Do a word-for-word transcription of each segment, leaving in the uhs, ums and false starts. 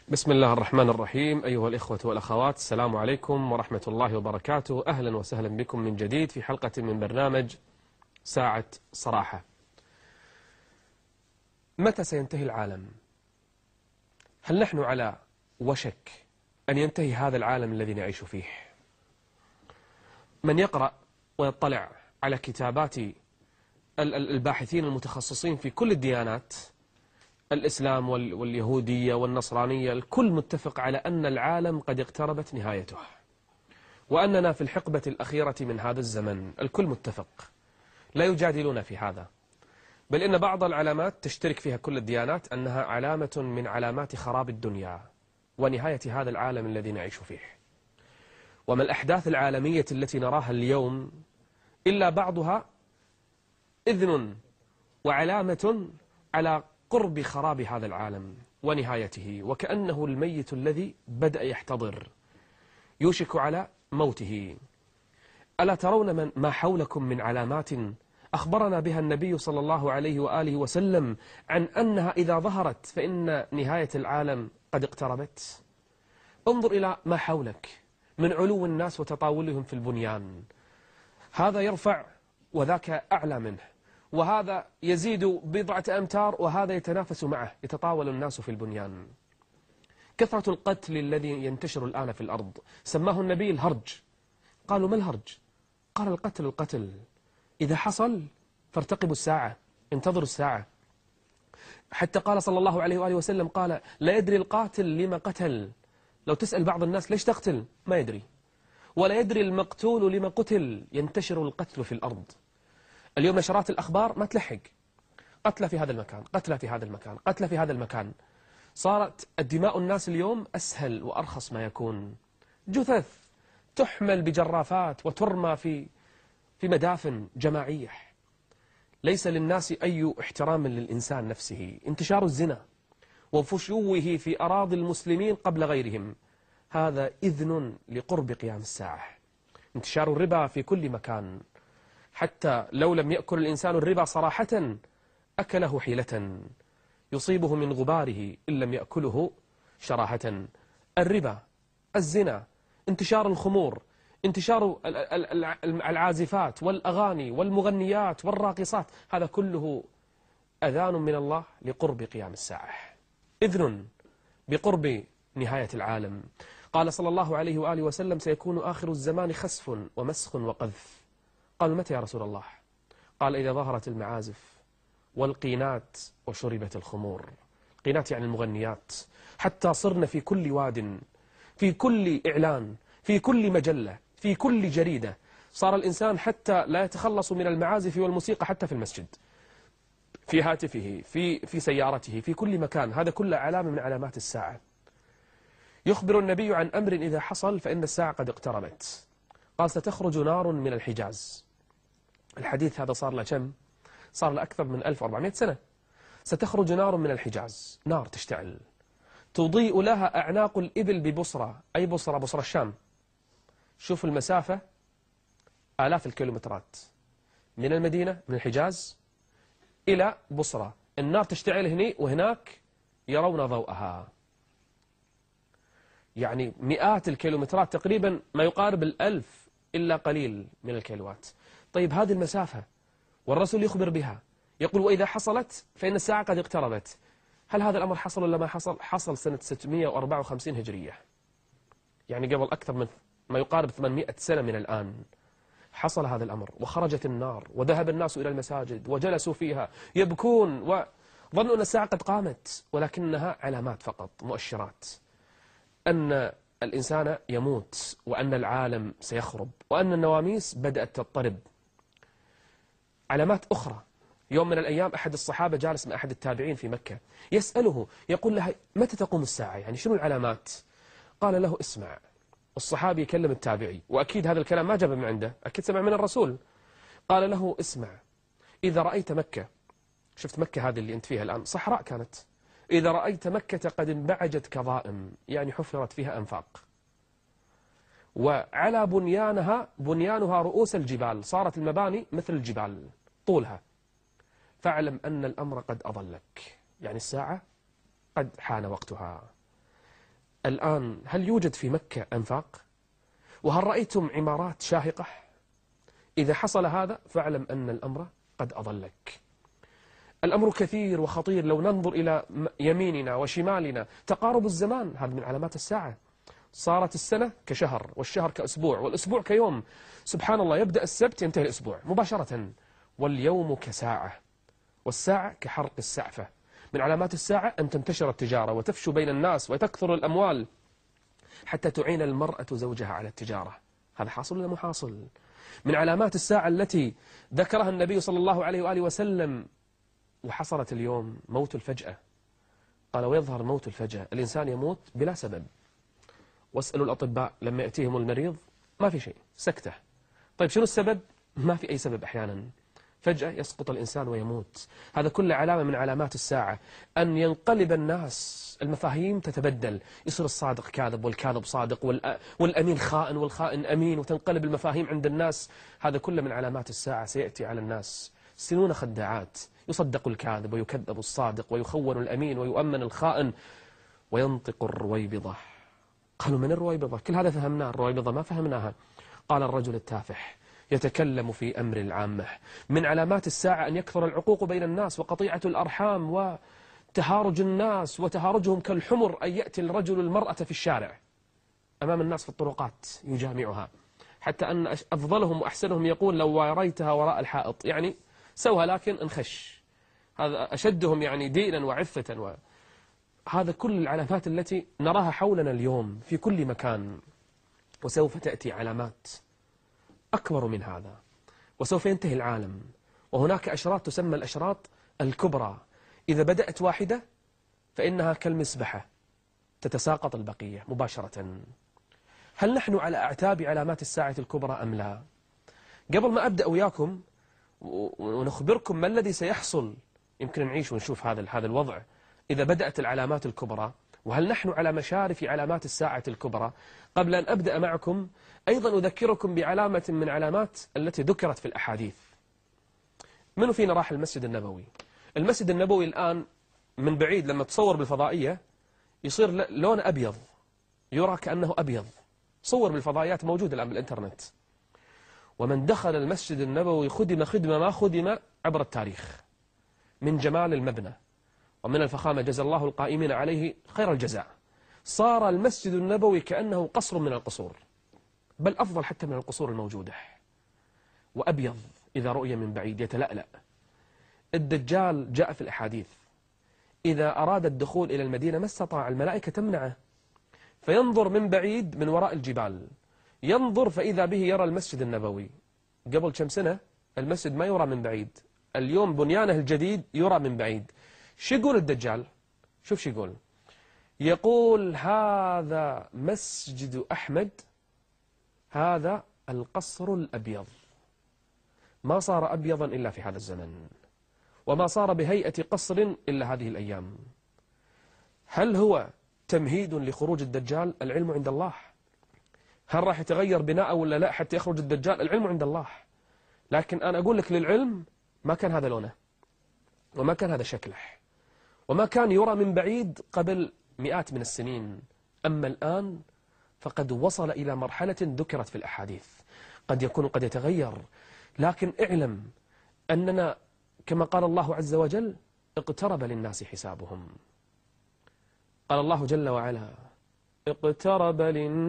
بسم الله الرحمن الرحيم. أيها الإخوة والأخوات، السلام عليكم ورحمة الله وبركاته. أهلا وسهلا بكم من جديد في حلقة من برنامج ساعة صراحة. متى سينتهي العالم؟ هل نحن على وشك أن ينتهي هذا العالم الذي نعيش فيه؟ من يقرأ ويطلع على كتابات الباحثين المتخصصين في كل الديانات، الإسلام واليهودية والنصرانية، الكل متفق على أن العالم قد اقتربت نهايته، وأننا في الحقبة الأخيرة من هذا الزمن. الكل متفق، لا يجادلون في هذا، بل إن بعض العلامات تشترك فيها كل الديانات أنها علامة من علامات خراب الدنيا ونهاية هذا العالم الذي نعيش فيه. وما الأحداث العالمية التي نراها اليوم إلا بعضها إذن وعلامة على قرب خراب هذا العالم ونهايته، وكأنه الميت الذي بدأ يحتضر يوشك على موته. ألا ترون من ما حولكم من علامات أخبرنا بها النبي صلى الله عليه وآله وسلم عن أنها إذا ظهرت فإن نهاية العالم قد اقتربت؟ انظر إلى ما حولك من علو الناس وتطاولهم في البنيان، هذا يرفع وذاك أعلى منه، وهذا يزيد بضعة أمتار وهذا يتنافس معه، يتطاول الناس في البنيان. كثرة القتل الذي ينتشر الآن في الأرض سماه النبي الهرج. قالوا ما الهرج؟ قال القتل القتل إذا حصل فارتقبوا الساعة، انتظروا الساعة. حتى قال صلى الله عليه وآله وسلم، قال لا يدري القاتل لما قتل. لو تسأل بعض الناس ليش تقتل ما يدري، ولا يدري المقتول لما قتل. ينتشر القتل في الأرض. اليوم نشرات الأخبار ما تلحق، قتلى في هذا المكان، قتلى في هذا المكان، قتلى في هذا المكان. صارت الدماء الناس اليوم أسهل وأرخص ما يكون. جثث تحمل بجرافات وترمى في في مدافن جماعية. ليس للناس أي احترام للإنسان نفسه. انتشار الزنا وفشوه في أراضي المسلمين قبل غيرهم، هذا إذن لقرب قيام الساعة. انتشار الربا في كل مكان، حتى لو لم يأكل الإنسان الربا صراحة أكله حيلة يصيبه من غباره إن لم يأكله شراحة. الربا، الزنا، انتشار الخمور، انتشار العازفات والأغاني والمغنيات والراقصات، هذا كله أذان من الله لقرب قيام الساعة، إذن بقرب نهاية العالم. قال صلى الله عليه وآله وسلم سيكون آخر الزمان خسف ومسخ وقذف. قالوا متى يا رسول الله؟ قال إذا ظهرت المعازف والقينات وشربت الخمور. القينات يعني المغنيات، حتى صرنا في كل واد، في كل إعلان، في كل مجلة، في كل جريدة. صار الإنسان حتى لا يتخلص من المعازف والموسيقى حتى في المسجد، في هاتفه، في في سيارته، في كل مكان. هذا كله علامة من علامات الساعة. يخبر النبي عن أمر إذا حصل فإن الساعة قد اقتربت. قال ستخرج نار من الحجاز. الحديث هذا صار له كم؟ صار له أكثر من ألف وأربعمائة سنة. ستخرج نار من الحجاز، نار تشتعل تضيء لها أعناق الإبل ببصرة. أي بصرة؟ بصرة الشام. شوف المسافة، آلاف الكيلومترات من المدينة، من الحجاز إلى بصرة. النار تشتعل هنا وهناك يرون ضوءها، يعني مئات الكيلومترات، تقريبا ما يقارب الألف إلا قليل من الكيلوات. طيب هذه المسافة والرسول يخبر بها، يقول وإذا حصلت فإن الساعة قد اقتربت. هل هذا الأمر حصل ولا ما حصل؟ حصل سنة ستمائة وأربعة وخمسين هجرية، يعني قبل أكثر من ما يقارب ثمانمائة سنة من الآن حصل هذا الأمر. وخرجت النار وذهب الناس إلى المساجد وجلسوا فيها يبكون وظنوا أن الساعة قد قامت، ولكنها علامات فقط، مؤشرات أن الإنسان يموت، وأن العالم سيخرب، وأن النواميس بدأت تضطرب. علامات أخرى، يوم من الأيام أحد الصحابة جالس مع أحد التابعين في مكة، يسأله يقول له متى تقوم الساعة؟ يعني شنو العلامات؟ قال له اسمع. الصحابي يكلم التابعي، وأكيد هذا الكلام ما جاب من عنده، أكيد سمع من الرسول. قال له اسمع، إذا رأيت مكة، شفت مكة هذه اللي أنت فيها الآن صحراء كانت، إذا رأيت مكة قد انبعجت كظائم، يعني حفرت فيها أنفاق، وعلى بنيانها بنيانها رؤوس الجبال، صارت المباني مثل الجبال طولها، فاعلم أن الأمر قد أضلك، يعني الساعة قد حان وقتها. الآن هل يوجد في مكة أنفاق؟ وهل رأيتم عمارات شاهقة؟ إذا حصل هذا فاعلم أن الأمر قد أضلك. الأمر كثير وخطير. لو ننظر إلى يميننا وشمالنا تقارب الزمان، هذا من علامات الساعة. صارت السنة كشهر، والشهر كأسبوع، والأسبوع كيوم. سبحان الله، يبدأ السبت ينتهي الأسبوع مباشرة. واليوم كساعة، والساعة كحرق السعفة. من علامات الساعة أن تنتشر التجارة وتفشو بين الناس وتكثر الأموال حتى تعين المرأة زوجها على التجارة. هذا حاصل ولا مو حاصل؟ من علامات الساعة التي ذكرها النبي صلى الله عليه وآله وسلم وحصلت اليوم موت الفجأة. قال: ويظهر موت الفجأة، الإنسان يموت بلا سبب. واسألوا الأطباء لما يأتيهم المريض ما في شيء، سكتة. طيب شنو السبب؟ ما في أي سبب. أحيانا فجأة يسقط الإنسان ويموت. هذا كله علامة من علامات الساعة، أن ينقلب الناس، المفاهيم تتبدل، يصير الصادق كاذب والكاذب صادق والأمين خائن والخائن أمين، وتنقلب المفاهيم عند الناس. هذا كله من علامات الساعة. سيأتي على الناس سنون خداعات، يصدق الكاذب ويكذب الصادق ويخون الأمين ويؤمن الخائن، وينطق الرويبضة. قالوا: من الرويبضة؟ كل هذا فهمناه، الرويبضة ما فهمناها. قال: الرجل التافه يتكلم في أمر العامة. من علامات الساعة أن يكثر العقوق بين الناس وقطيعة الأرحام وتهارج الناس وتهارجهم كالحمر، أن يأتي الرجل المرأة في الشارع أمام الناس في الطرقات يجامعها، حتى أن أفضلهم وأحسنهم يقول: لو وريتها وراء الحائط، يعني سوها لكن انخش. هذا أشدهم يعني دينا وعفة. و... هذا كل العلامات التي نراها حولنا اليوم في كل مكان. وسوف تأتي علامات أكبر من هذا، وسوف ينتهي العالم. وهناك أشراط تسمى الأشراط الكبرى، إذا بدأت واحدة فإنها كالمسبحة تتساقط البقية مباشرة. هل نحن على أعتاب علامات الساعة الكبرى أم لا؟ قبل ما أبدأ وياكم ونخبركم ما الذي سيحصل، يمكن نعيش ونشوف هذا هذا الوضع إذا بدأت العلامات الكبرى، وهل نحن على مشارف علامات الساعة الكبرى. قبل أن أبدأ معكم أيضا أذكركم بعلامة من علامات التي ذكرت في الأحاديث. منو فينا راح المسجد النبوي؟ المسجد النبوي الآن من بعيد لما تصور بالفضائية يصير لون أبيض، يرى كأنه أبيض. صور بالفضائيات موجودة الآن بالإنترنت. ومن دخل المسجد النبوي خدم خدمة ما خدم عبر التاريخ، من جمال المبنى ومن الفخامة، جزا الله القائمين عليه خير الجزاء. صار المسجد النبوي كأنه قصر من القصور، بل أفضل حتى من القصور الموجودة، وأبيض إذا رؤي من بعيد يتلألأ. الدجال جاء في الأحاديث إذا أراد الدخول إلى المدينة ما استطاع، الملائكة تمنعه، فينظر من بعيد من وراء الجبال، ينظر فإذا به يرى المسجد النبوي. قبل كم سنة المسجد ما يرى من بعيد، اليوم بنيانه الجديد يرى من بعيد. شو يقول الدجال؟ شوف شو يقول. يقول: هذا مسجد أحمد، هذا القصر الأبيض. ما صار أبيضا إلا في هذا الزمن، وما صار بهيئة قصر إلا هذه الأيام. هل هو تمهيد لخروج الدجال؟ العلم عند الله. هل راح يتغير بناءه ولا لا حتى يخرج الدجال؟ العلم عند الله. لكن أنا أقول لك للعلم ما كان هذا لونه، وما كان هذا شكله، وما كان يرى من بعيد قبل مئات من السنين. أما الآن فقد وصل إلى مرحلة ذكرت في الأحاديث. قد يكون قد يتغير، لكن اعلم أننا كما قال الله عز وجل: اقترب للناس حسابهم. قال الله جل وعلا: اقترب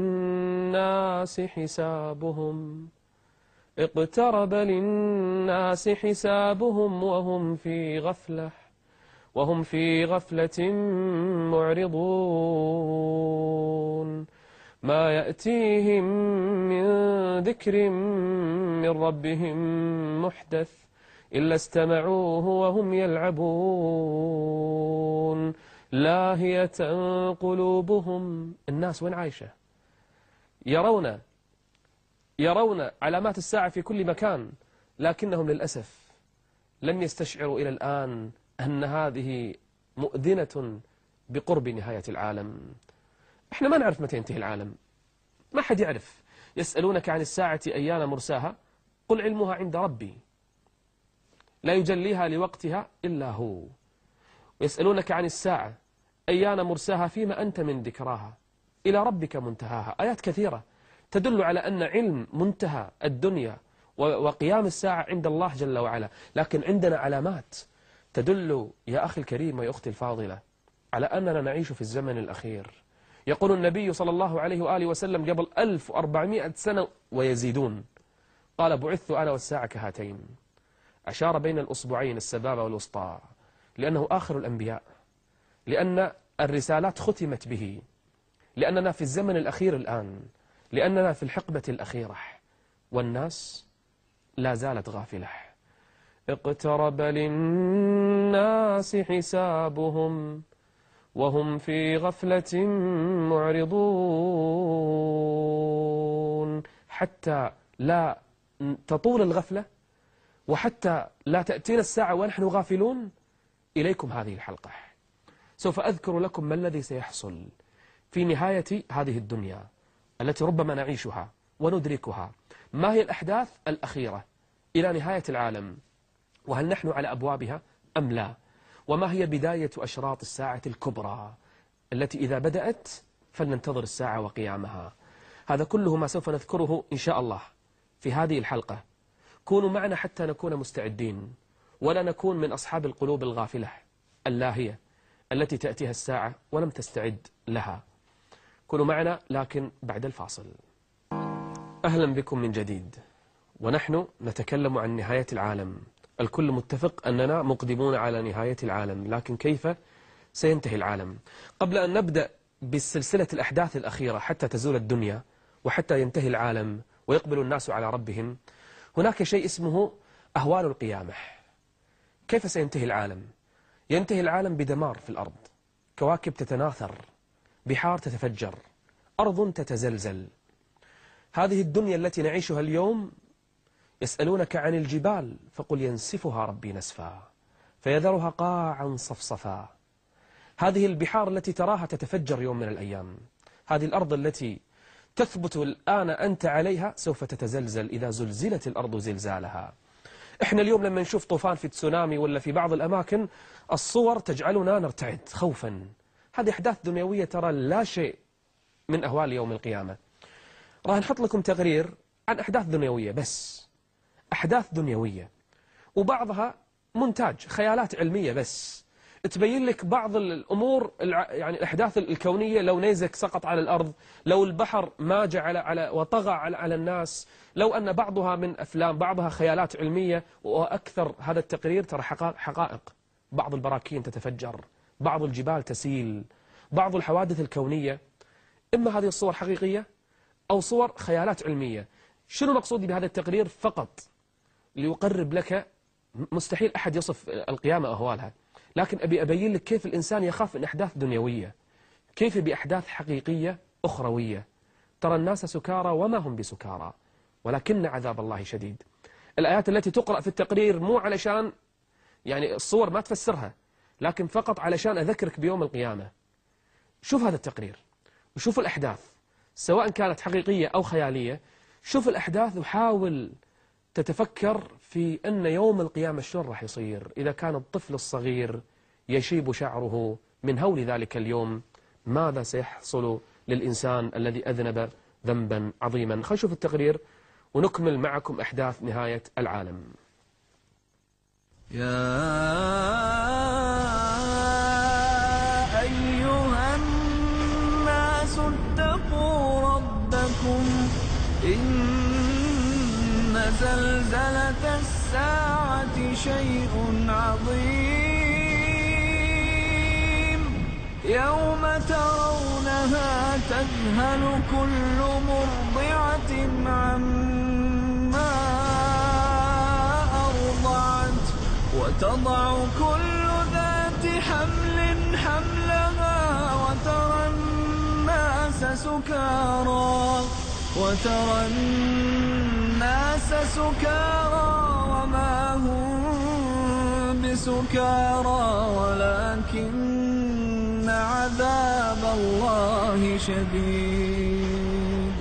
للناس حسابهم اقترب للناس حسابهم وهم في غفلة وهم في غفلة معرضون ما يأتيهم من ذكر من ربهم محدث إلا استمعوه وهم يلعبون لاهية قلوبهم. الناس وين عايشة؟ يرون يرون علامات الساعة في كل مكان، لكنهم للأسف لم يستشعروا إلى الآن أن هذه مؤذنة بقرب نهاية العالم. احنا ما نعرف متى ينتهي العالم، ما حد يعرف. يسألونك عن الساعة أيان مرساها قل علمها عند ربي لا يجليها لوقتها إلا هو. ويسألونك عن الساعة أيان مرساها فيما أنت من ذكراها إلى ربك منتهاها. آيات كثيرة تدل على أن علم منتهى الدنيا وقيام الساعة عند الله جل وعلا. لكن عندنا علامات تدل يا أخي الكريم ويا أختي الفاضلة على أننا نعيش في الزمن الأخير. يقول النبي صلى الله عليه وآله وسلم قبل ألف وأربعمائة سنة ويزيدون، قال: بعثت أنا والساعة كهاتين. أشار بين الأصبعين السبابة والوسطى، لأنه آخر الأنبياء، لأن الرسالات ختمت به، لأننا في الزمن الأخير الآن، لأننا في الحقبة الأخيرة، والناس لا زالت غافلة. اقترب للناس حسابهم وهم في غفلة معرضون. حتى لا تطول الغفلة وحتى لا تأتينا الساعة ونحن غافلون، إليكم هذه الحلقة. سوف أذكر لكم ما الذي سيحصل في نهاية هذه الدنيا التي ربما نعيشها وندركها. ما هي الأحداث الأخيرة إلى نهاية العالم، وهل نحن على أبوابها أم لا؟ وما هي بداية أشراط الساعة الكبرى التي إذا بدأت فلننتظر الساعة وقيامها؟ هذا كله ما سوف نذكره إن شاء الله في هذه الحلقة. كونوا معنا حتى نكون مستعدين، ولا نكون من أصحاب القلوب الغافلة اللاهية التي تأتيها الساعة ولم تستعد لها. كونوا معنا لكن بعد الفاصل. أهلا بكم من جديد، ونحن نتكلم عن نهاية العالم. الكل متفق أننا مقدمون على نهاية العالم، لكن كيف سينتهي العالم؟ قبل أن نبدأ بسلسلة الأحداث الأخيرة حتى تزول الدنيا وحتى ينتهي العالم ويقبل الناس على ربهم، هناك شيء اسمه أهوال القيامة. كيف سينتهي العالم؟ ينتهي العالم بدمار في الأرض، كواكب تتناثر، بحار تتفجر، أرض تتزلزل. هذه الدنيا التي نعيشها اليوم يسألونك عن الجبال فقل ينسفها ربي نسفا فيذرها قاعا صفصفا. هذه البحار التي تراها تتفجر يوم من الأيام. هذه الأرض التي تثبت الآن أنت عليها سوف تتزلزل إذا زلزلت الأرض زلزالها. إحنا اليوم لما نشوف طوفان في تسونامي ولا في بعض الأماكن، الصور تجعلنا نرتعد خوفا. هذه أحداث دنيوية ترى لا شيء من أهوال يوم القيامة. راح نحط لكم تقرير عن أحداث دنيوية، بس أحداث دنيوية، وبعضها مونتاج خيالات علمية بس تبين لك بعض الأمور، يعني الأحداث الكونية. لو نيزك سقط على الأرض، لو البحر ماج على على وطغى على على الناس، لو أن بعضها من أفلام، بعضها خيالات علمية، وأكثر هذا التقرير ترى حقائق. بعض البراكين تتفجر، بعض الجبال تسيل، بعض الحوادث الكونية. إما هذه الصور حقيقية أو صور خيالات علمية. شنو مقصودي بهذا التقرير؟ فقط ليقرب لك، مستحيل أحد يصف القيامة أهوالها، لكن أبي أبين لك كيف الإنسان يخاف من أحداث دنيوية، كيف بأحداث حقيقية أخروية. ترى الناس سكارى وما هم بسكارى ولكن عذاب الله شديد. الآيات التي تقرأ في التقرير مو علشان يعني الصور ما تفسرها، لكن فقط علشان أذكرك بيوم القيامة. شوف هذا التقرير وشوف الأحداث سواء كانت حقيقية أو خيالية. شوف الأحداث وحاول تتفكر في أن يوم القيامة شلون راح يصير إذا كان الطفل الصغير يشيب شعره من هول ذلك اليوم. ماذا سيحصل للإنسان الذي أذنب ذنبا عظيما؟ خلينا نشوف التقرير ونكمل معكم أحداث نهاية العالم. يا أيها الناس اتقوا ربكم إن زلزلة الساعة شيء عظيم يوم ترونها تذهل كل مرضعة عما أرضعت وتضع كل ذات حمل حملها وترى الناس سكارى وترى الناس سكارى وما هم بسكارى ولكن عذاب الله شديد.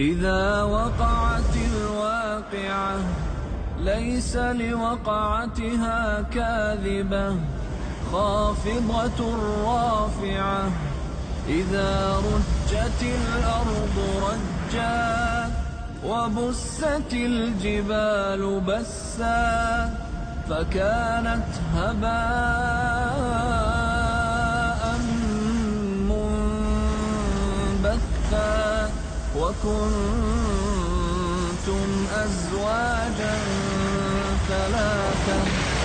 إذا وقعت الواقعة ليس لوقعتها كاذبة خافضة رافعة إذا رجت الأرض رجا وبست الجبال بسا فكانت هباء منبثا وكنتم أزواجا ثلاثة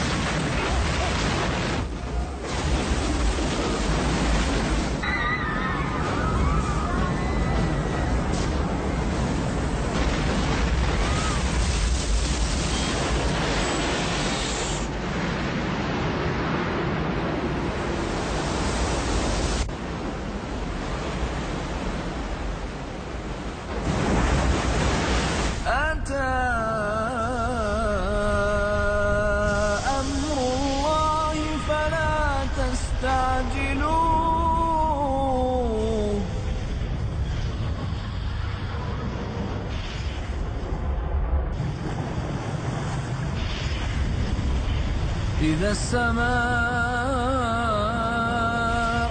أمر الله فلا تستعجلوه إذا السماء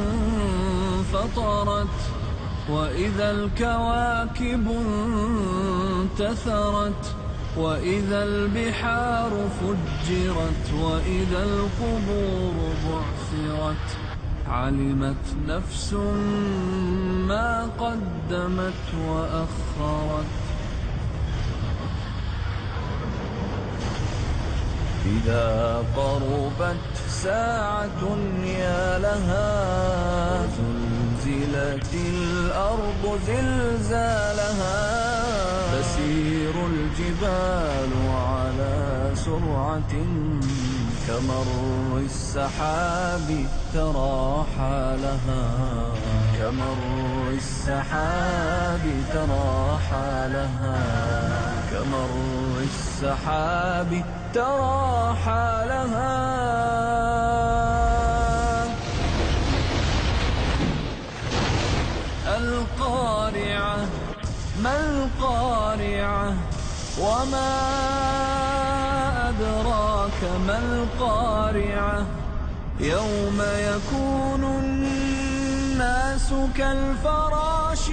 انفطرت وإذا الكواكب انتثرت وإذا البحار فجرت وإذا القبور بعثرت علمت نفس ما قدمت وأخرت إذا قربت ساعة يا لها زلزلت الأرض زلزالها تسير الجبال على سرعة كمر السحاب ترى حالها كمر السحاب ترى حالها كمر السحاب ترى حالها القارعة ما القارعة وما أدراك ما القارعة يوم يكون الناس كالفراش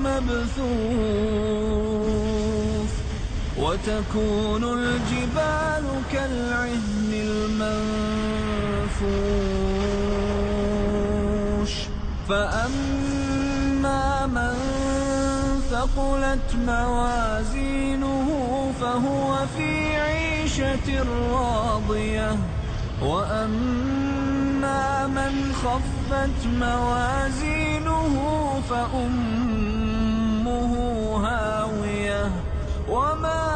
المبثوث وتكون الجبال كالعهن المنفوش فأما من ثقلت موازينه فهو في عيشة راضية وأما من خفت موازينه فأمه هاوية وما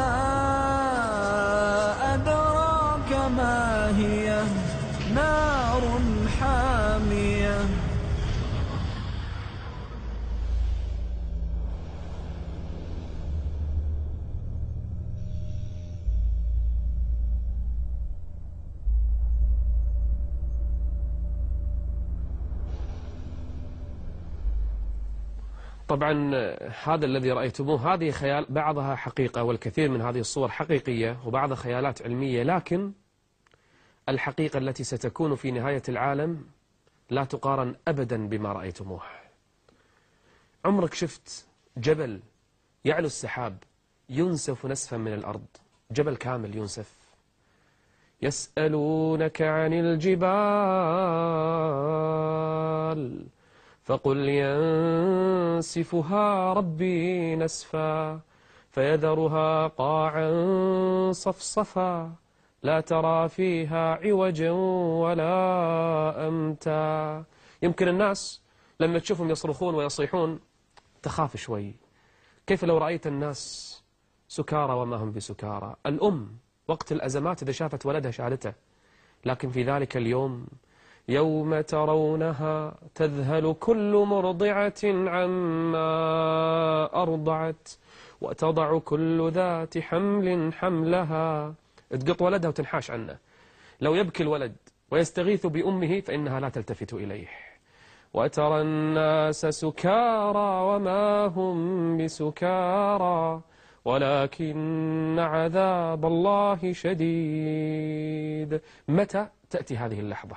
أدراك ما هي نار حامية طبعا هذا الذي رأيتموه هذه خيال بعضها حقيقة والكثير من هذه الصور حقيقية وبعضها خيالات علمية لكن الحقيقة التي ستكون في نهاية العالم لا تقارن أبدا بما رأيتموه. عمرك شفت جبل يعلو السحاب ينسف نسفا من الأرض جبل كامل ينسف؟ يسألونك عن الجبال فقل ينسفها ربي نسفا فيذرها قاعا صفصفا لا ترى فيها عوجا ولا أمتا. يمكن الناس لما تشوفهم يصرخون ويصيحون تخاف شوي. كيف لو رأيت الناس سكارى وما هم بسكارى؟ الأم وقت الأزمات إذا شافت ولدها شالته، لكن في ذلك اليوم يوم ترونها تذهل كل مرضعة عما أرضعت وتضع كل ذات حمل حملها. تقط ولدها وتنحاش عنه. لو يبكي الولد ويستغيث بأمه فإنها لا تلتفت إليه. وترى الناس سكارى وما هم بسكارى ولكن عذاب الله شديد. متى تأتي هذه اللحظة؟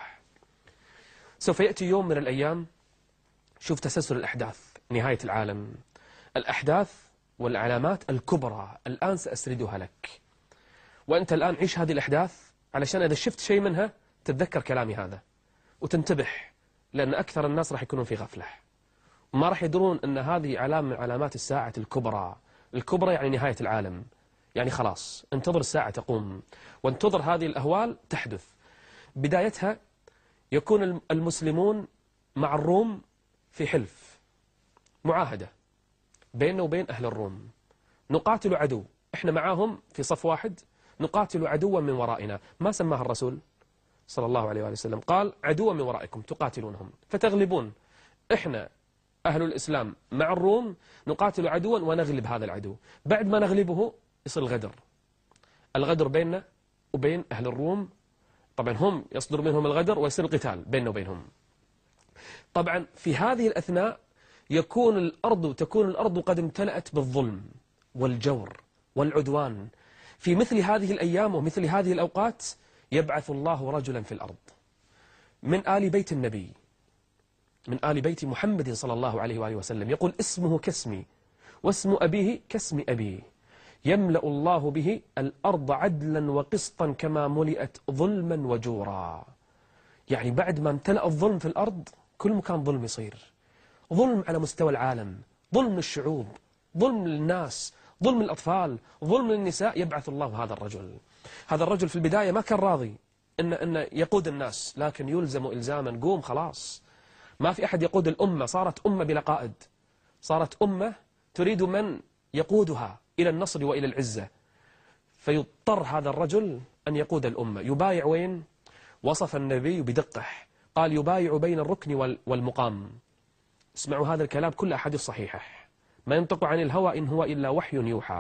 سوف يأتي يوم من الأيام، شوف تسلسل الأحداث، نهاية العالم، الأحداث والعلامات الكبرى الآن سأسردها لك، وأنت الآن عيش هذه الأحداث علشان إذا شفت شيء منها تتذكر كلامي هذا وتنتبه، لأن أكثر الناس راح يكونون في غفلة وما راح يدرون أن هذه علامة من علامات الساعة الكبرى. الكبرى يعني نهاية العالم، يعني خلاص انتظر الساعة تقوم وانتظر هذه الأهوال تحدث. بدايتها يكون المسلمون مع الروم في حلف، معاهدة بيننا وبين أهل الروم، نقاتل عدو، إحنا معاهم في صف واحد، نقاتل عدوا من ورائنا. ما سماها الرسول صلى الله عليه وآله وسلم، قال عدوا من ورائكم تقاتلونهم فتغلبون. إحنا أهل الإسلام مع الروم نقاتل عدوا ونغلب هذا العدو، بعد ما نغلبه يصل الغدر، الغدر بيننا وبين أهل الروم. طبعا هم يصدر منهم الغدر ويصير القتال بيننا وبينهم. طبعا في هذه الأثناء يكون الأرض تكون الأرض قد امتلأت بالظلم والجور والعدوان. في مثل هذه الأيام ومثل هذه الأوقات يبعث الله رجلا في الأرض من آل بيت النبي، من آل بيت محمد صلى الله عليه وآله وسلم، يقول اسمه كاسمي واسم أبيه كاسم أبيه، يملأ الله به الأرض عدلا وقسطا كما ملئت ظلما وجورا. يعني بعد ما امتلأ الظلم في الأرض كل مكان ظلم يصير، ظلم على مستوى العالم، ظلم الشعوب، ظلم للناس، ظلم الأطفال، ظلم للنساء. يبعث الله هذا الرجل. هذا الرجل في البداية ما كان راضي إن, إن يقود الناس، لكن يلزم إلزاما، قوم خلاص ما في أحد يقود الأمة، صارت أمة بلا قائد، صارت أمة تريد من يقودها إلى النصر وإلى العزة. فيضطر هذا الرجل أن يقود الأمة. يبايع وين؟ وصف النبي بدقة، قال يبايع بين الركن والمقام. اسمعوا هذا الكلام كل أحاديث صحيحة، ما ينطق عن الهوى إن هو إلا وحي يوحى.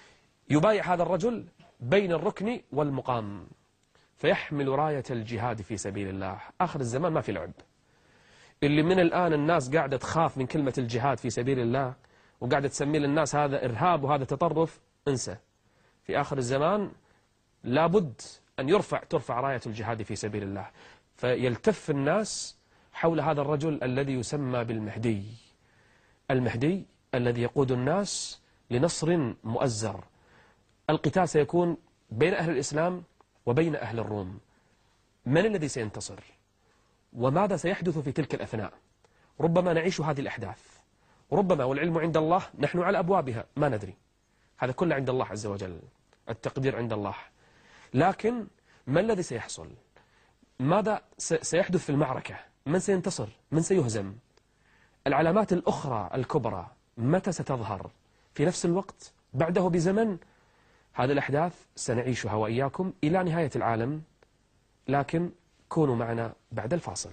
يبايع هذا الرجل بين الركن والمقام، فيحمل راية الجهاد في سبيل الله. آخر الزمان ما في لعب، اللي من الآن الناس قاعدة تخاف من كلمة الجهاد في سبيل الله وقاعدة تسمي للناس هذا إرهاب وهذا تطرف، انسى. في آخر الزمان لابد أن يرفع ترفع راية الجهاد في سبيل الله، فيلتف الناس حول هذا الرجل الذي يسمى بالمهدي، المهدي الذي يقود الناس لنصر مؤزر. القتال سيكون بين أهل الإسلام وبين أهل الروم. من الذي سينتصر وماذا سيحدث في تلك الأثناء؟ ربما نعيش هذه الأحداث، ربما والعلم عند الله، نحن على أبوابها ما ندري، هذا كله عند الله عز وجل، التقدير عند الله. لكن ما الذي سيحصل؟ ماذا سيحدث في المعركة؟ من سينتصر؟ من سيهزم؟ العلامات الأخرى الكبرى متى ستظهر؟ في نفس الوقت؟ بعده بزمن؟ هذه الأحداث سنعيشها وإياكم إلى نهاية العالم، لكن كونوا معنا بعد الفاصل.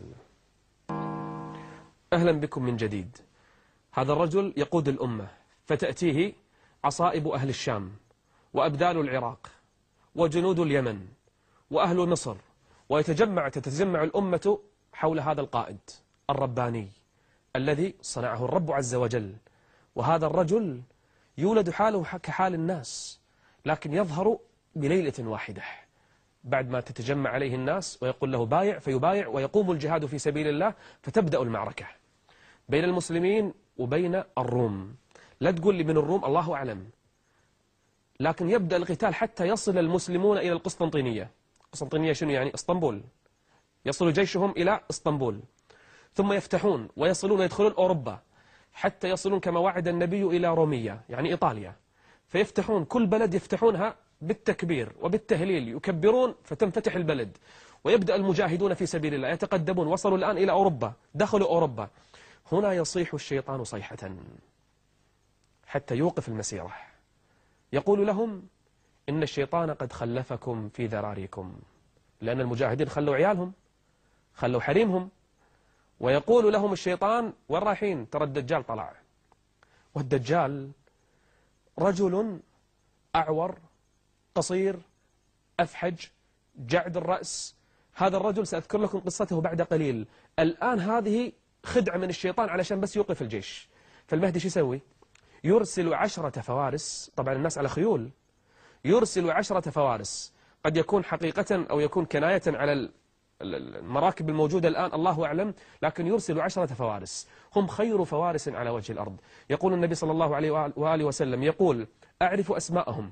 أهلا بكم من جديد. هذا الرجل يقود الأمة، فتأتيه عصائب أهل الشام وأبدال العراق وجنود اليمن وأهل مصر، ويتجمع تتجمع الأمة حول هذا القائد الرباني الذي صنعه الرب عز وجل. وهذا الرجل يولد حاله كحال الناس، لكن يظهر بليلة واحدة بعد ما تتجمع عليه الناس ويقول له بايع فيبايع، ويقوم الجهاد في سبيل الله، فتبدأ المعركة بين المسلمين وبين الروم. لا تقول لي من الروم، الله أعلم، لكن يبدأ القتال حتى يصل المسلمون إلى القسطنطينية. قسطنطينية شنو يعني؟ اسطنبول. يصل جيشهم إلى اسطنبول، ثم يفتحون ويصلون ويدخلون أوروبا حتى يصلون كما وعد النبي إلى رومية يعني إيطاليا. فيفتحون كل بلد يفتحونها بالتكبير وبالتهليل، يكبرون فتنفتح البلد، ويبدأ المجاهدون في سبيل الله يتقدمون. وصلوا الآن إلى أوروبا، دخلوا أوروبا. هنا يصيح الشيطان صيحة حتى يوقف المسيرة، يقول لهم إن الشيطان قد خلفكم في ذراريكم، لأن المجاهدين خلوا عيالهم، خلوا حريمهم. ويقول لهم الشيطان وين رايحين؟ ترى الدجال طلع. والدجال رجل أعور قصير أفحج جعد الرأس. هذا الرجل سأذكر لكم قصته بعد قليل. الآن هذه خدعة من الشيطان علشان بس يوقف الجيش. فالمهدي شو يسوي؟ يرسل عشرة فوارس، طبعا الناس على خيول، يرسل عشرة فوارس، قد يكون حقيقة أو يكون كناية على المراكب الموجودة الآن الله أعلم، لكن يرسل عشرة فوارس، هم خير فوارس على وجه الأرض. يقول النبي صلى الله عليه وآله وسلم، يقول: أعرف أسماءهم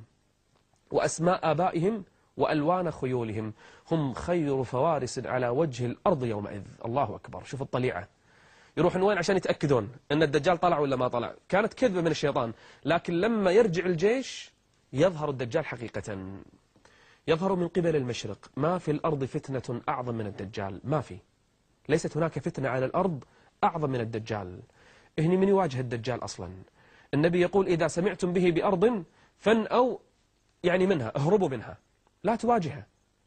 وأسماء آبائهم وألوان خيولهم، هم خير فوارس على وجه الأرض يومئذ. الله أكبر. شوف الطليعة، يروحون وين عشان يتأكدون أن الدجال طلع ولا ما طلع. كانت كذبة من الشيطان، لكن لما يرجع الجيش يظهر الدجال حقيقة، يظهر من قبل المشرق. ما في الأرض فتنة أعظم من الدجال، ما في، ليست هناك فتنة على الأرض أعظم من الدجال. إهني من يواجه الدجال أصلا؟ النبي يقول: إذا سمعتم به بأرض فانأوا يعني منها، اهربوا منها، لا تواجهه.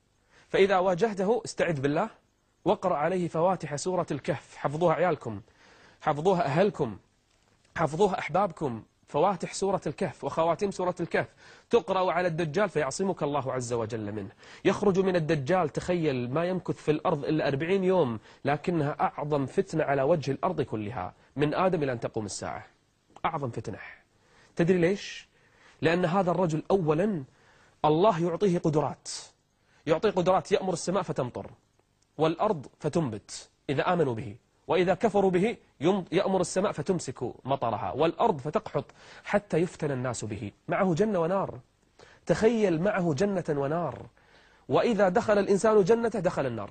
فإذا واجهته استعذ بالله واقرأ عليه فواتح سورة الكهف، حفظوها عيالكم، حفظوها أهلكم، حفظوها أحبابكم، فواتح سورة الكهف وخواتيم سورة الكهف تقرأ على الدجال فيعصمك الله عز وجل منه. يخرج من الدجال، تخيل، ما يمكث في الأرض إلا أربعين يوم، لكنها أعظم فتنة على وجه الأرض كلها من آدم إلى أن تقوم الساعة. أعظم فتنة. تدري ليش؟ لأن هذا الرجل أولا الله يعطيه قدرات، يعطيه قدرات، يأمر السماء فتمطر والأرض فتنبت إذا آمنوا به، وإذا كفروا به يأمر السماء فتمسك مطرها والأرض فتقحط حتى يفتن الناس به. معه جنة ونار، تخيل، معه جنة ونار. وإذا دخل الإنسان جنته دخل النار،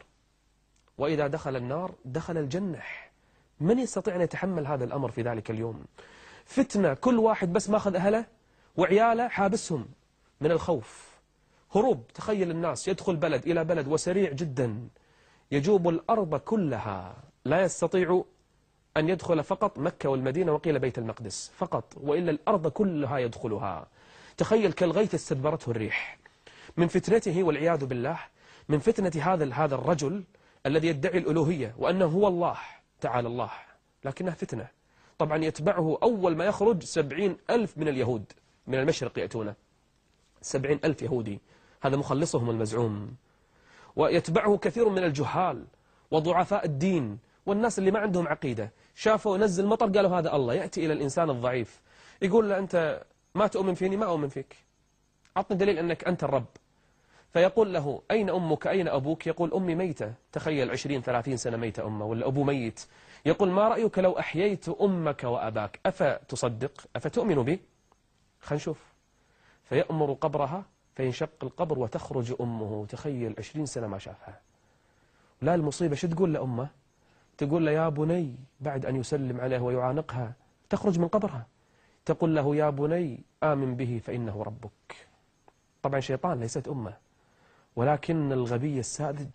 وإذا دخل النار دخل الجنة. من يستطيع أن يتحمل هذا الأمر في ذلك اليوم؟ فتنة، كل واحد بس ماخذ أهله وعياله حابسهم من الخوف، هروب. تخيل الناس يدخل بلد إلى بلد وسريع جدا، يجوب الأرض كلها، لا يستطيع أن يدخل فقط مكة والمدينة وقيل بيت المقدس فقط، وإلا الأرض كلها يدخلها. تخيل كالغيث استدبرته الريح. من فتنته والعياذ بالله، من فتنة هذا هذا الرجل الذي يدعي الألوهية وأنه هو الله تعالى الله، لكنها فتنة. طبعا يتبعه أول ما يخرج سبعين ألف من اليهود من المشرق يأتونه، سبعين ألف يهودي، هذا مخلصهم المزعوم. ويتبعه كثير من الجهال وضعفاء الدين والناس اللي ما عندهم عقيدة. شافوا نزل مطر قالوا هذا الله. يأتي إلى الإنسان الضعيف يقول له: أنت ما تؤمن فيني؟ ما أؤمن فيك، أعطني دليل أنك أنت الرب. فيقول له: أين أمك أين أبوك؟ يقول: أمي ميتة. تخيل عشرين ثلاثين سنة ميتة أمه ولا أبو ميت. يقول: ما رأيك لو أحييت أمك وأباك، أفتصدق أفتؤمن بي؟ خلينا نشوف. فيأمر قبرها فينشق القبر وتخرج أمه. تخيل عشرين سنة ما شافها. لا المصيبة شو تقول لأمه؟ تقول له: يا بني، بعد أن يسلم عليه ويعانقها تخرج من قبرها تقول له: يا بني آمن به فإنه ربك. طبعا شيطان، ليست أمه، ولكن الغبي الساذج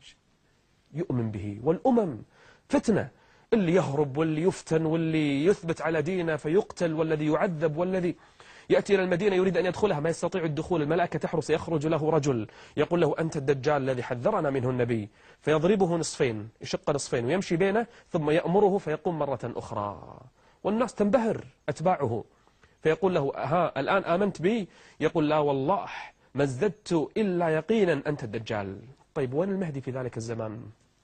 يؤمن به. والأمم فتنة، اللي يهرب واللي يفتن واللي يثبت على دينه فيقتل، والذي يعذب، والذي يأتي إلى المدينة يريد أن يدخلها ما يستطيع الدخول، الملائكة تحرس، يخرج له رجل يقول له: أنت الدجال الذي حذرنا منه النبي، فيضربه نصفين، يشق نصفين ويمشي بينه، ثم يأمره فيقوم مرة أخرى، والناس تنبهر أتباعه، فيقول له: ها الآن آمنت بي؟ يقول: لا والله ما ازددت إلا يقينا أنت الدجال. طيب وين المهدي في ذلك الزمان؟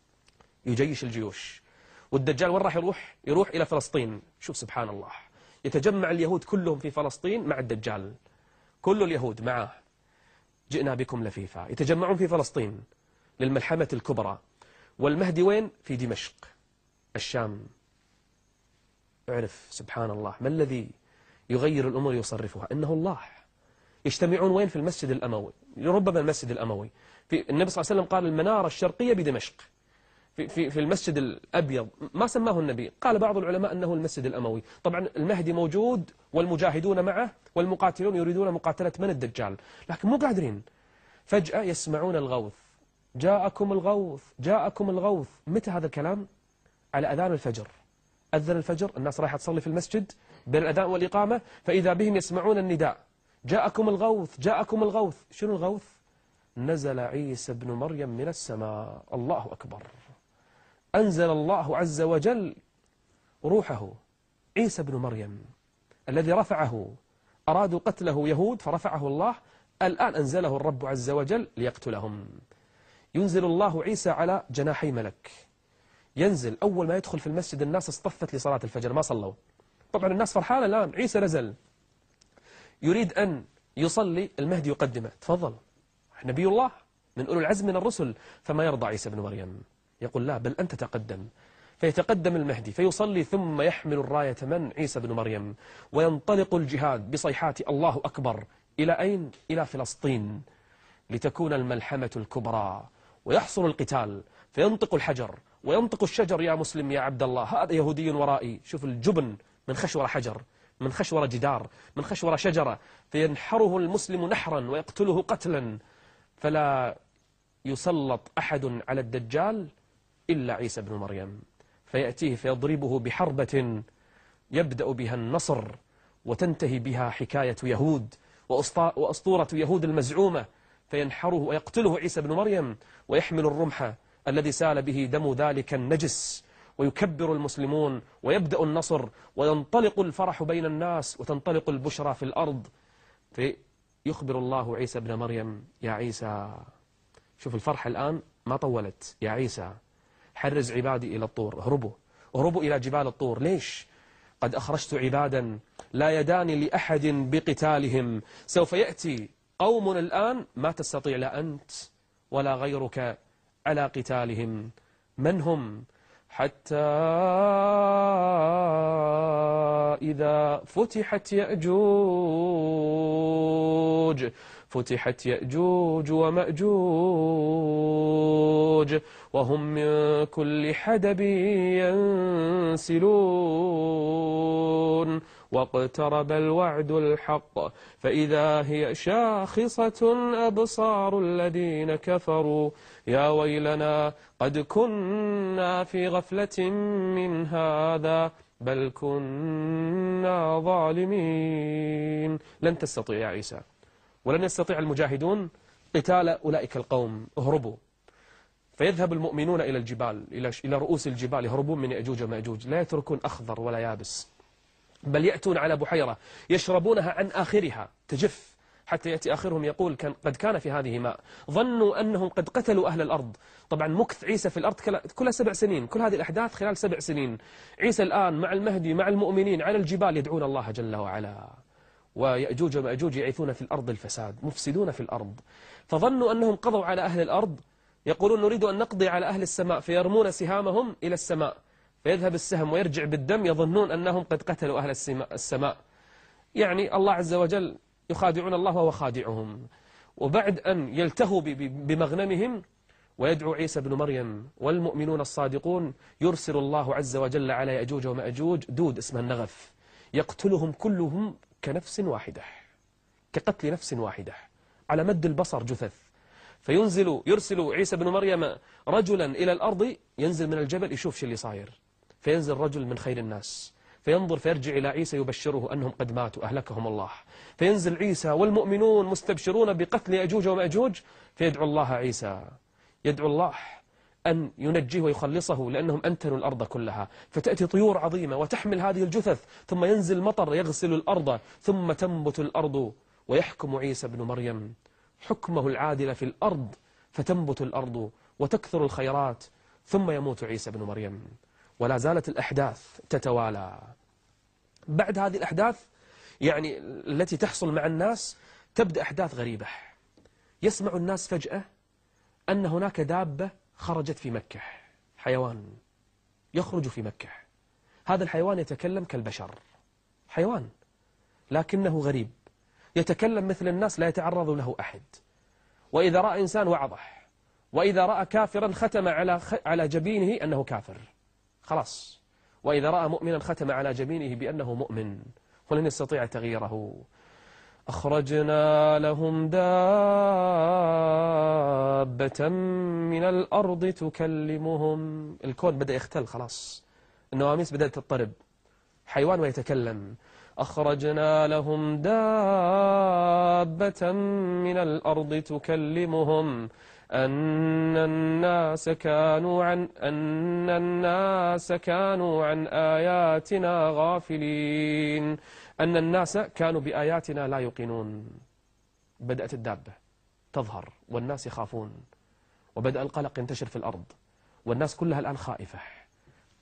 يجيش الجيوش. والدجال وين راح يروح؟ يروح إلى فلسطين. شوف سبحان الله، يتجمع اليهود كلهم في فلسطين مع الدجال، كل اليهود معه، جئنا بكم لفيفا، يتجمعون في فلسطين للملحمة الكبرى. والمهدي وين؟ في دمشق الشام. اعرف سبحان الله ما الذي يغير الأمور يصرفها؟ إنه الله. يجتمعون وين؟ في المسجد الأموي، ربما المسجد الأموي. في النبي صلى الله عليه وسلم قال المنارة الشرقية بدمشق، في في في المسجد الأبيض، ما سماه النبي، قال بعض العلماء أنه المسجد الأموي. طبعا المهدي موجود والمجاهدون معه والمقاتلون يريدون مقاتلة من؟ الدجال، لكن مو قادرين. فجأة يسمعون الغوث، جاءكم الغوث جاءكم الغوث. متى هذا الكلام؟ على أذان الفجر. أذن الفجر، الناس رايحة تصلي في المسجد بين الأذان والإقامة، فإذا بهم يسمعون النداء: جاءكم الغوث جاءكم الغوث. شنو الغوث؟ نزل عيسى بن مريم من السماء. الله أكبر. أنزل الله عز وجل روحه، عيسى بن مريم الذي رفعه، أرادوا قتله يهود فرفعه الله، الآن أنزله الرب عز وجل ليقتلهم. ينزل الله عيسى على جناحي ملك، ينزل أول ما يدخل في المسجد الناس اصطفت لصلاة الفجر ما صلوا. طبعا الناس فرحانة الآن، عيسى نزل يريد أن يصلي، المهدي يقدمه، تفضل نبي الله من أولو العزم من الرسل. فما يرضى عيسى بن مريم، يقول لا بل أنت تقدم. فيتقدم المهدي فيصلي، ثم يحمل الراية من؟ عيسى بن مريم، وينطلق الجهاد بصيحات الله أكبر. إلى أين؟ إلى فلسطين، لتكون الملحمة الكبرى ويحصل القتال. فينطق الحجر وينطق الشجر، يا مسلم يا عبد الله هذا يهودي ورائي. شوف الجبن، من خشورة حجر، من خشورة جدار، من خشورة شجرة، فينحره المسلم نحرا ويقتله قتلا. فلا يسلط أحد على الدجال إلا عيسى بن مريم، فيأتيه فيضربه بحربة يبدأ بها النصر وتنتهي بها حكاية يهود وأسطورة يهود المزعومة. فينحره ويقتله عيسى بن مريم، ويحمل الرمح الذي سال به دم ذلك النجس، ويكبر المسلمون ويبدأ النصر وينطلق الفرح بين الناس وتنطلق البشرى في الأرض. فيخبر الله عيسى بن مريم يا عيسى، شوف الفرحة الآن ما طولت، يا عيسى حرز عبادي إلى الطور، اهربوا اهربوا إلى جبال الطور. ليش؟ قد أخرجت عبادا لا يدان لأحد بقتالهم. سوف يأتي قوم الآن ما تستطيع لا أنت ولا غيرك على قتالهم. من هم؟ حتى إذا فتحت يأجوج فتحت يأجوج ومأجوج وهم من كل حدب ينسلون واقترب الوعد الحق فإذا هي شاخصة أبصار الذين كفروا يا ويلنا قد كنا في غفلة من هذا بل كنا ظالمين. لن تستطيع يا عيسى ولن يستطيع المجاهدون قتال أولئك القوم، اهربوا. فيذهب المؤمنون إلى الجبال، إلى رؤوس الجبال، يهربون من يأجوج ومأجوج، لا يتركون أخضر ولا يابس، بل يأتون على بحيرة يشربونها عن آخرها تجف، حتى يأتي آخرهم يقول كان قد كان في هذه ماء. ظنوا أنهم قد قتلوا أهل الأرض. طبعا مكث عيسى في الأرض كلها سبع سنين، كل هذه الأحداث خلال سبع سنين. عيسى الآن مع المهدي مع المؤمنين على الجبال يدعون الله جل وعلا، ويأجوج ومأجوج يعيثون في الأرض الفساد، مفسدون في الأرض. فظنوا أنهم قضوا على أهل الأرض، يقولون نريد أن نقضي على أهل السماء، فيرمون سهامهم إلى السماء، فيذهب السهم ويرجع بالدم، يظنون أنهم قد قتلوا أهل السماء. يعني الله عز وجل يخادعون الله وهو خادعهم. وبعد أن يلتهوا بمغنمهم ويدعو عيسى بن مريم والمؤمنون الصادقون، يرسل الله عز وجل على يأجوج ومأجوج دود اسمه النغف، يقتلهم كلهم كنفس واحدة، كقتل نفس واحدة، على مد البصر جثث. فينزل يرسل عيسى بن مريم رجلا إلى الأرض، ينزل من الجبل يشوف شو اللي صاير. فينزل رجل من خير الناس فينظر فيرجع إلى عيسى يبشره أنهم قد ماتوا أهلكهم الله. فينزل عيسى والمؤمنون مستبشرون بقتل يأجوج ومأجوج، فيدعو الله عيسى، يدعو الله أن ينجيه ويخلصه لأنهم أنتنوا الأرض كلها. فتأتي طيور عظيمة وتحمل هذه الجثث، ثم ينزل مطر يغسل الأرض، ثم تنبت الأرض ويحكم عيسى بن مريم حكمه العادل في الأرض، فتنبت الأرض وتكثر الخيرات، ثم يموت عيسى بن مريم. ولا زالت الأحداث تتوالى. بعد هذه الأحداث يعني التي تحصل مع الناس، تبدأ أحداث غريبة. يسمع الناس فجأة أن هناك دابة خرجت في مكة، حيوان يخرج في مكة. هذا الحيوان يتكلم كالبشر، حيوان لكنه غريب، يتكلم مثل الناس، لا يتعرض له أحد. وإذا رأى إنسان وعظه، وإذا رأى كافرا ختم على على جبينه أنه كافر، خلاص. وإذا رأى مؤمنا ختم على جبينه بأنه مؤمن، ولن يستطيع تغييره. أخرجنا لهم دابة من الأرض تكلمهم. الكون بدأ يختل خلاص، النواميس بدأت تضطرب، حيوان ويتكلم. أخرجنا لهم دابة من الأرض تكلمهم أن الناس كانوا عن أن الناس كانوا عن آياتنا غافلين. أن الناس كانوا بآياتنا لا يوقنون. بدأت الدابة تظهر والناس يخافون، وبدأ القلق ينتشر في الأرض، والناس كلها الآن خائفة.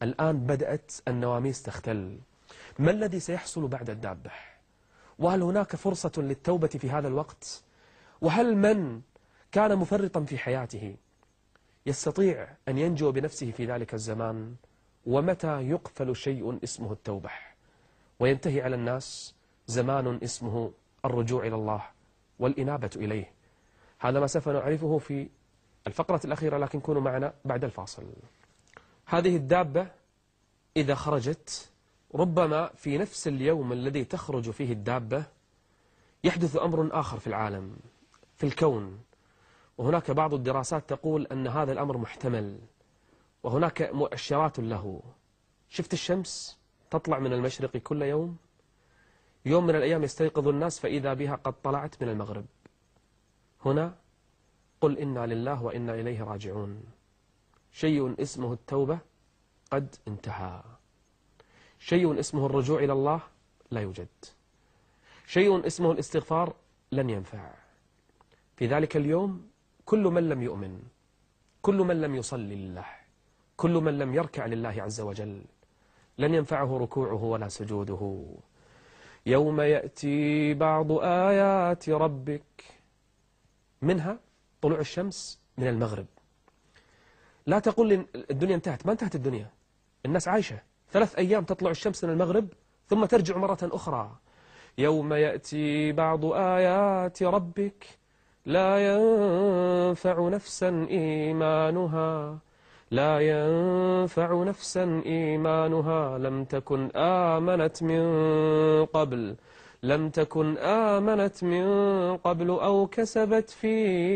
الآن بدأت النواميس تختل. ما الذي سيحصل بعد الدابة؟ وهل هناك فرصة للتوبة في هذا الوقت؟ وهل من كان مفرطا في حياته يستطيع أن ينجو بنفسه في ذلك الزمان؟ ومتى يقفل شيء اسمه التوبة وينتهي على الناس زمان اسمه الرجوع إلى الله والإنابة إليه؟ هذا ما سوف نعرفه في الفقرة الأخيرة، لكن كونوا معنا بعد الفاصل. هذه الدابة إذا خرجت ربما في نفس اليوم الذي تخرج فيه الدابة يحدث أمر آخر في العالم، في الكون. وهناك بعض الدراسات تقول أن هذا الأمر محتمل، وهناك مؤشرات له. شفت الشمس تطلع من المشرق كل يوم، يوم من الأيام يستيقظ الناس فإذا بها قد طلعت من المغرب. هنا قل إنا لله وإنا إليه راجعون. شيء اسمه التوبة قد انتهى، شيء اسمه الرجوع إلى الله لا يوجد، شيء اسمه الاستغفار لن ينفع. في ذلك اليوم كل من لم يؤمن، كل من لم يصلي لله، كل من لم يركع لله عز وجل لن ينفعه ركوعه ولا سجوده. يوم يأتي بعض آيات ربك، منها طلوع الشمس من المغرب. لا تقول لي الدنيا انتهت، ما انتهت الدنيا، الناس عايشة. ثلاث أيام تطلع الشمس من المغرب ثم ترجع مرة أخرى. يوم يأتي بعض آيات ربك لا ينفع نفسا إيمانها لا ينفع نفسا إيمانها لم تكن آمنت من قبل لم تكن آمنت من قبل أو كسبت في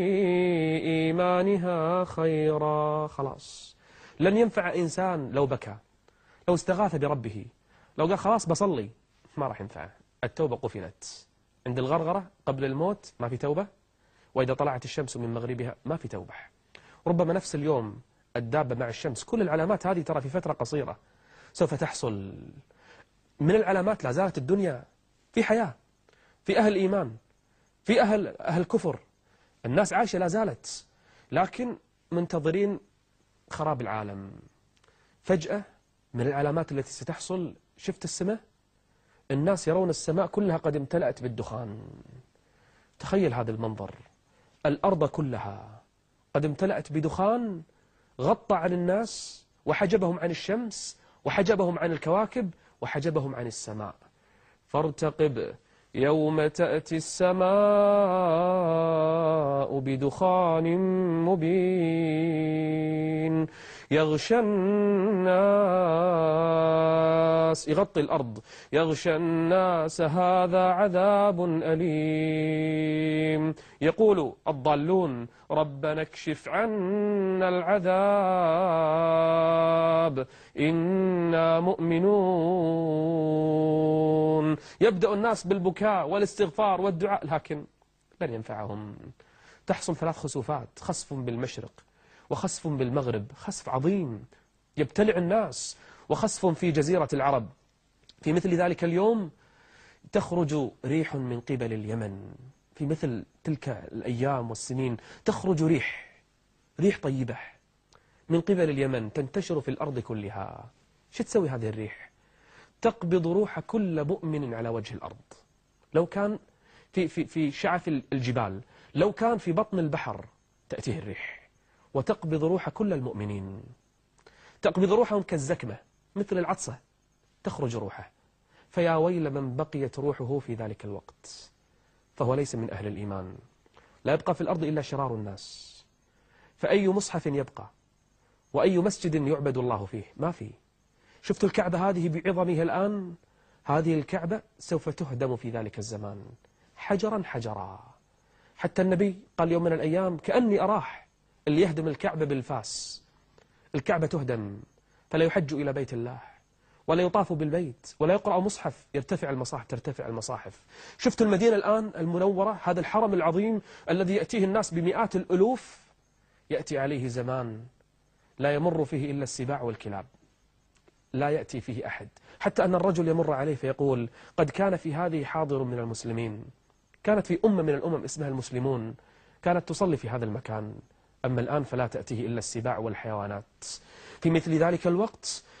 إيمانها خيرا. خلاص لن ينفع إنسان لو بكى، لو استغاث بربه، لو قال خلاص بصلي، ما راح ينفع. التوبة قفلت عند الغرغرة قبل الموت، ما في توبة. وإذا طلعت الشمس من مغربها ما في توبة. ربما نفس اليوم الدابة مع الشمس، كل العلامات هذه ترى في فترة قصيرة سوف تحصل. من العلامات لا زالت الدنيا في حياة، في أهل إيمان، في أهل أهل كفر، الناس عايشة لا زالت، لكن منتظرين خراب العالم. فجأة من العلامات التي ستحصل، شفت السماء؟ الناس يرون السماء كلها قد امتلأت بالدخان. تخيل هذا المنظر، الأرض كلها قد امتلأت بدخان غطى عن الناس وحجبهم عن الشمس وحجبهم عن الكواكب وحجبهم عن السماء. فارتقب يوم تأتي السماء بدخان مبين يغشى الناس، يغطي الأرض، يغشى الناس هذا عذاب أليم. يقول الضالون ربنا اكشف عنا العذاب إنا مؤمنون. يبدأ الناس بالبكاء والاستغفار والدعاء، لكن لن ينفعهم. تحصل ثلاث خسوفات، خسف بالمشرق وخسف بالمغرب، خسف عظيم يبتلع الناس، وخسف في جزيرة العرب. في مثل ذلك اليوم تخرج ريح من قبل اليمن، في مثل تلك الأيام والسنين تخرج ريح ريح طيبة من قبل اليمن تنتشر في الأرض كلها. شو تسوي هذه الريح؟ تقبض روح كل مؤمن على وجه الأرض. لو كان في, في, في شعف الجبال، لو كان في بطن البحر، تأتيه الريح وتقبض روح كل المؤمنين. تقبض روحهم كالزكمة، مثل العطسة تخرج روحه. فيا ويل من بقيت روحه في ذلك الوقت، فهو ليس من أهل الإيمان. لا يبقى في الأرض إلا شرار الناس. فأي مصحف يبقى وأي مسجد يعبد الله فيه؟ ما في. شفتوا الكعبة هذه بعظمها الآن؟ هذه الكعبة سوف تهدم في ذلك الزمان حجرا حجرا. حتى النبي قال يوم من الأيام كأني أراح اللي يهدم الكعبة بالفاس. الكعبة تهدم فلا يحج إلى بيت الله ولا يطاف بالبيت ولا يقرأ مصحف، يرتفع المصاحف ترتفع المصاحف. شفتوا المدينة الآن المنورة، هذا الحرم العظيم الذي يأتيه الناس بمئات الألوف، يأتي عليه زمان لا يمر فيه إلا السباع والكلاب، لا يأتي فيه أحد. حتى أن الرجل يمر عليه فيقول قد كان في هذه حاضر من المسلمين، كانت في أمة من الأمم اسمها المسلمون كانت تصلي في هذا المكان، أما الآن فلا تأتيه إلا السباع والحيوانات. في مثل ذلك الوقت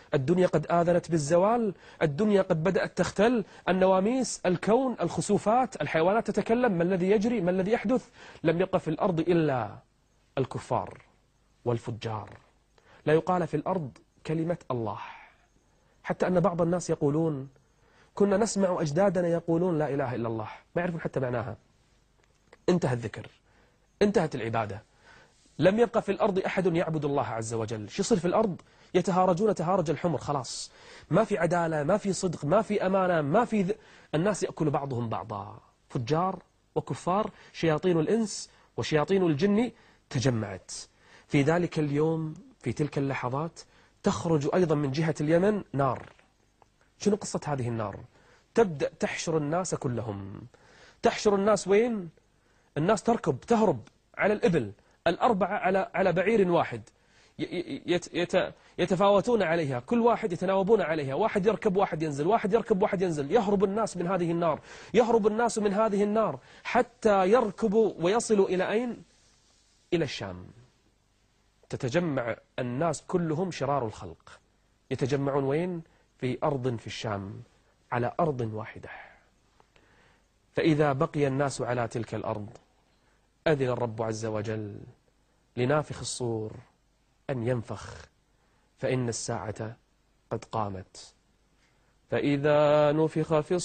الدنيا قد آذنت بالزوال، الدنيا قد بدأت تختل، النواميس، الكون، الخسوفات، الحيوانات تتكلم. ما الذي يجري؟ ما الذي يحدث؟ لم يبقى في الأرض إلا الكفار والفجار. لا يقال في الأرض كلمة الله، حتى أن بعض الناس يقولون كنا نسمع أجدادنا يقولون لا إله إلا الله، ما يعرفون حتى معناها. انتهى الذكر، انتهت العبادة، لم يبقى في الأرض أحد يعبد الله عز وجل. شو يصير في الأرض؟ يتهارجون تهارج الحمر، خلاص ما في عدالة، ما في صدق، ما في أمانة، ما في ذ... الناس يأكل بعضهم بعضا، فجار وكفار، شياطين الإنس وشياطين الجن تجمعت. في ذلك اليوم، في تلك اللحظات، تخرج أيضا من جهة اليمن نار. شنو قصة هذه النار؟ تبدأ تحشر الناس كلهم. تحشر الناس وين؟ الناس تركب تهرب على الإبل الأربعة على على بعير واحد، يت يت يتفاوتون عليها، كل واحد يتناوبون عليها، واحد يركب واحد ينزل، واحد يركب واحد ينزل. يهرب الناس من هذه النار، يهرب الناس من هذه النار، حتى يركبوا ويصلوا إلى أين؟ إلى الشام. تتجمع الناس كلهم شرار الخلق، يتجمعون وين؟ في أرض في الشام، على أرض واحدة. فإذا بقي الناس على تلك الأرض أذن الرب عز وجل لنافخ الصور أن ينفخ، فإن الساعة قد قامت. فإذا نفخ في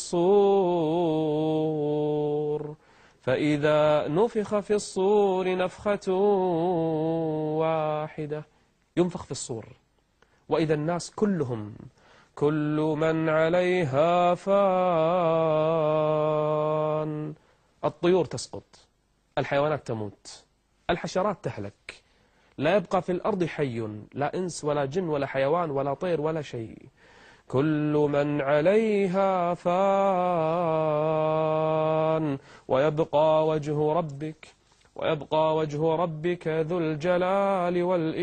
الصور فإذا نفخ في الصور نفخة واحدة، ينفخ في الصور، وإذا الناس كلهم، كل من عليها فان، الطيور تسقط، الحيوانات تموت، الحشرات تهلك، لا يبقى في الأرض حي، لا إنس ولا جن ولا حيوان ولا طير ولا شيء. كل من عليها فان ويبقى وجه ربك ويبقى وجه ربك ذو الجلال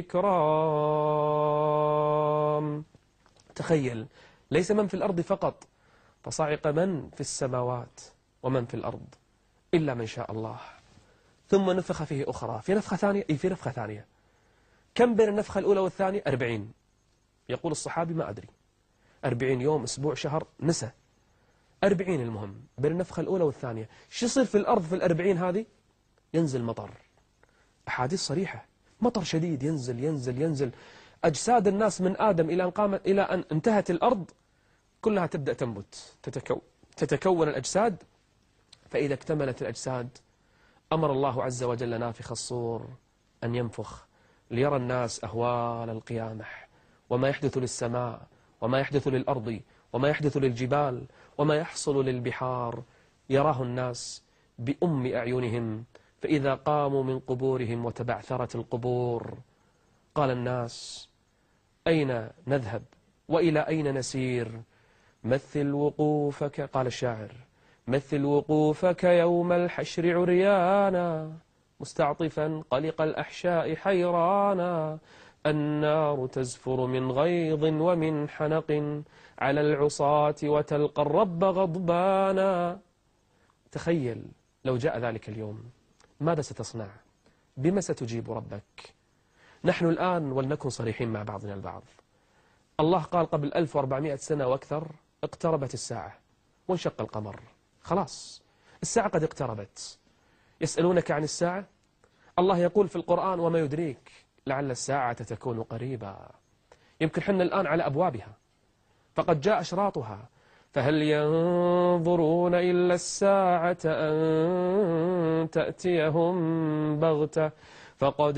والإكرام. تخيل، ليس من في الأرض فقط، فصعق من في السماوات ومن في الأرض إلا من شاء الله. ثم نفخ فيه أخرى، في نفخة ثانية، أي في نفخة ثانية. كم بين النفخة الأولى والثانية؟ أربعين. يقول الصحابي ما أدري، أربعين يوم، أسبوع، شهر، نسى، أربعين. المهم بين النفخة الأولى والثانية شو يصير في الأرض في الأربعين هذه؟ ينزل مطر، أحاديث صريحة، مطر شديد ينزل ينزل ينزل. أجساد الناس من آدم إلى أن قامت إلى أن انتهت الأرض كلها تبدأ تنبت، تتكون, تتكون الأجساد. فإذا اكتملت الأجساد أمر الله عز وجل نافخ الصور أن ينفخ ليرى الناس أهوال القيامة، وما يحدث للسماء، وما يحدث للأرض، وما يحدث للجبال، وما يحصل للبحار، يراه الناس بأم أعينهم. فإذا قاموا من قبورهم وتبعثرت القبور قال الناس أين نذهب وإلى أين نسير؟ مثل وقوفك، قال الشاعر، مثل وقوفك يوم الحشر عريانا، مستعطفا قلق الأحشاء حيرانا، النار تزفر من غيظ ومن حنق على العصاة وتلقى الرب غضبانا. تخيل لو جاء ذلك اليوم، ماذا ستصنع؟ بما ستجيب ربك؟ نحن الآن ولنكن صريحين مع بعضنا البعض، الله قال قبل ألف وأربعمائة سنة وأكثر اقتربت الساعة وانشق القمر، خلاص الساعة قد اقتربت. يسألونك عن الساعة، الله يقول في القرآن وما يدريك لعل الساعة تكون قريبا. يمكن حنا الآن على أبوابها، فقد جاء أشراطها، فهل ينظرون إلا الساعة أن تأتيهم بغتة فقد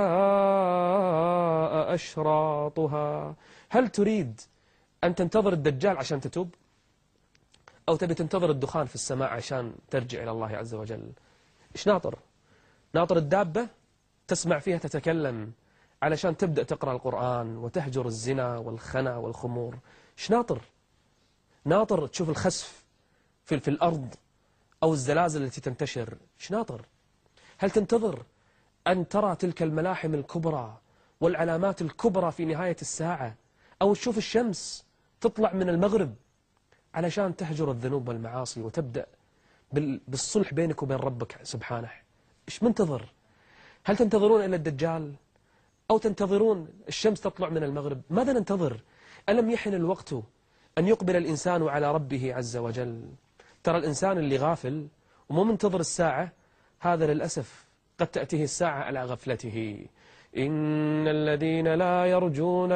جاء أشراطها. هل تريد أن تنتظر الدجال عشان تتوب؟ أو تبي تنتظر الدخان في السماء عشان ترجع إلى الله عز وجل؟ إيش ناطر؟ ناطر الدابة تسمع فيها تتكلم علشان تبدأ تقرأ القرآن وتهجر الزنا والخنا والخمور؟ إيش ناطر؟ ناطر تشوف الخسف في, في الأرض أو الزلازل التي تنتشر؟ إيش ناطر؟ هل تنتظر أن ترى تلك الملاحم الكبرى والعلامات الكبرى في نهاية الساعة، أو تشوف الشمس تطلع من المغرب علشان تهجر الذنوب والمعاصي وتبدأ بالصلح بينك وبين ربك سبحانه؟ إيش منتظر؟ هل تنتظرون إلى الدجال أو تنتظرون الشمس تطلع من المغرب؟ ماذا ننتظر؟ ألم يحن الوقت أن يقبل الإنسان على ربه عز وجل؟ ترى الإنسان اللي غافل ومو منتظر الساعة، هذا للأسف قد تأتيه الساعة على غفلته. إن الذين لا يرجون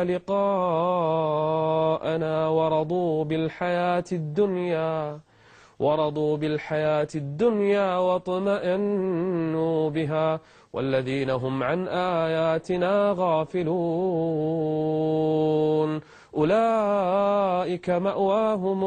لقاءنا ورضوا بالحياة الدنيا ورضوا بالحياة الدنيا واطمأنوا بها والذين هم عن آياتنا غافلون أولئك مأواهم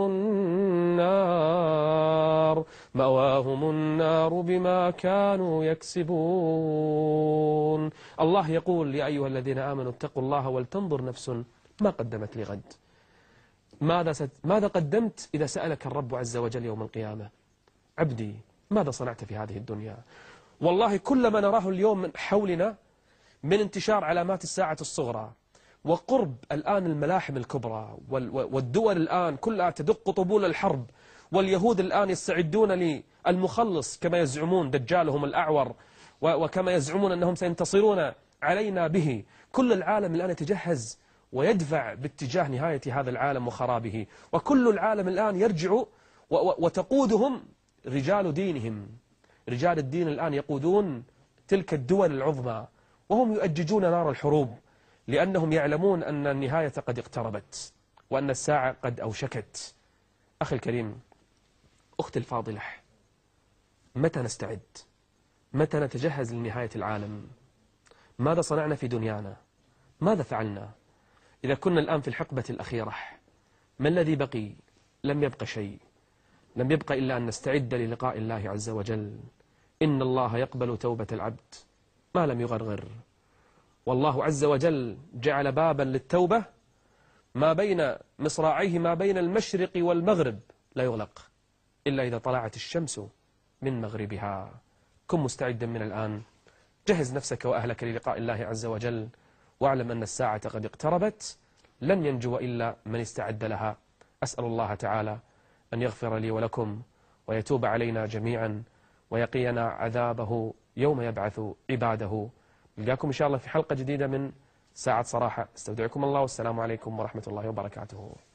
النار مأواهم النار بما كانوا يكسبون. الله يقول يا أيها الذين آمنوا اتقوا الله ولتنظر نفس ما قدمت لغد. ماذا, ست... ماذا قدمت إذا سألك الرب عز وجل يوم القيامة؟ عبدي ماذا صنعت في هذه الدنيا؟ والله كل ما نراه اليوم من حولنا من انتشار علامات الساعة الصغرى وقرب الآن الملاحم الكبرى والدول الآن كلها تدق طبول الحرب، واليهود الآن يستعدون للمخلص كما يزعمون دجالهم الأعور وكما يزعمون أنهم سينتصرون علينا به. كل العالم الآن يتجهز ويدفع باتجاه نهاية هذا العالم وخرابه، وكل العالم الآن يرجع وتقودهم رجال دينهم. رجال الدين الآن يقودون تلك الدول العظمى وهم يؤججون نار الحروب، لأنهم يعلمون أن النهاية قد اقتربت وأن الساعة قد أوشكت. أخي الكريم، أختي الفاضلة، متى نستعد؟ متى نتجهز لنهاية العالم؟ ماذا صنعنا في دنيانا؟ ماذا فعلنا؟ إذا كنا الآن في الحقبة الأخيرة ما الذي بقي؟ لم يبق شيء، لم يبق إلا أن نستعد للقاء الله عز وجل. إن الله يقبل توبة العبد ما لم يغرغر. والله عز وجل جعل بابا للتوبة ما بين مصراعيه ما بين المشرق والمغرب لا يغلق إلا إذا طلعت الشمس من مغربها. كن مستعدا من الآن، جهز نفسك وأهلك للقاء الله عز وجل، واعلم أن الساعة قد اقتربت، لن ينجو إلا من استعد لها. أسأل الله تعالى أن يغفر لي ولكم ويتوب علينا جميعا ويقينا عذابه يوم يبعث عباده. نلقاكم إن شاء الله في حلقة جديدة من ساعة صراحة. استودعكم الله والسلام عليكم ورحمة الله وبركاته.